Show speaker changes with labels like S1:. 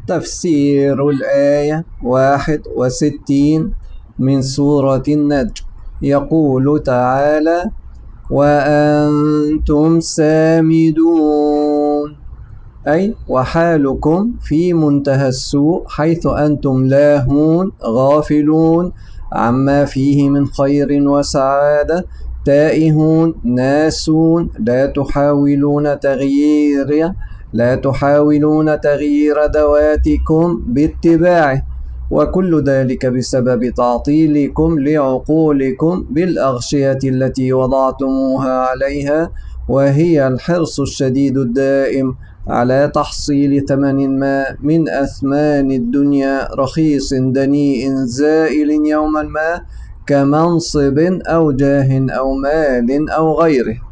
S1: تفسير الآية 61 من سورة النجم. يقول تعالى: وأنتم سامدون، أي وحالكم في منتهى السوء، حيث أنتم لاهون غافلون عما فيه من خير وسعادة، تائهون ناسون، لا تحاولون تغيير ذواتكم باتباعه، وكل ذلك بسبب تعطيلكم لعقولكم بالأغشية التي وضعتموها عليها، وهي الحرص الشديد الدائم على تحصيل ثمن ما من أثمان الدنيا رخيص دنيء زائل يوما ما، كمنصب أو جاه أو مال أو غيره.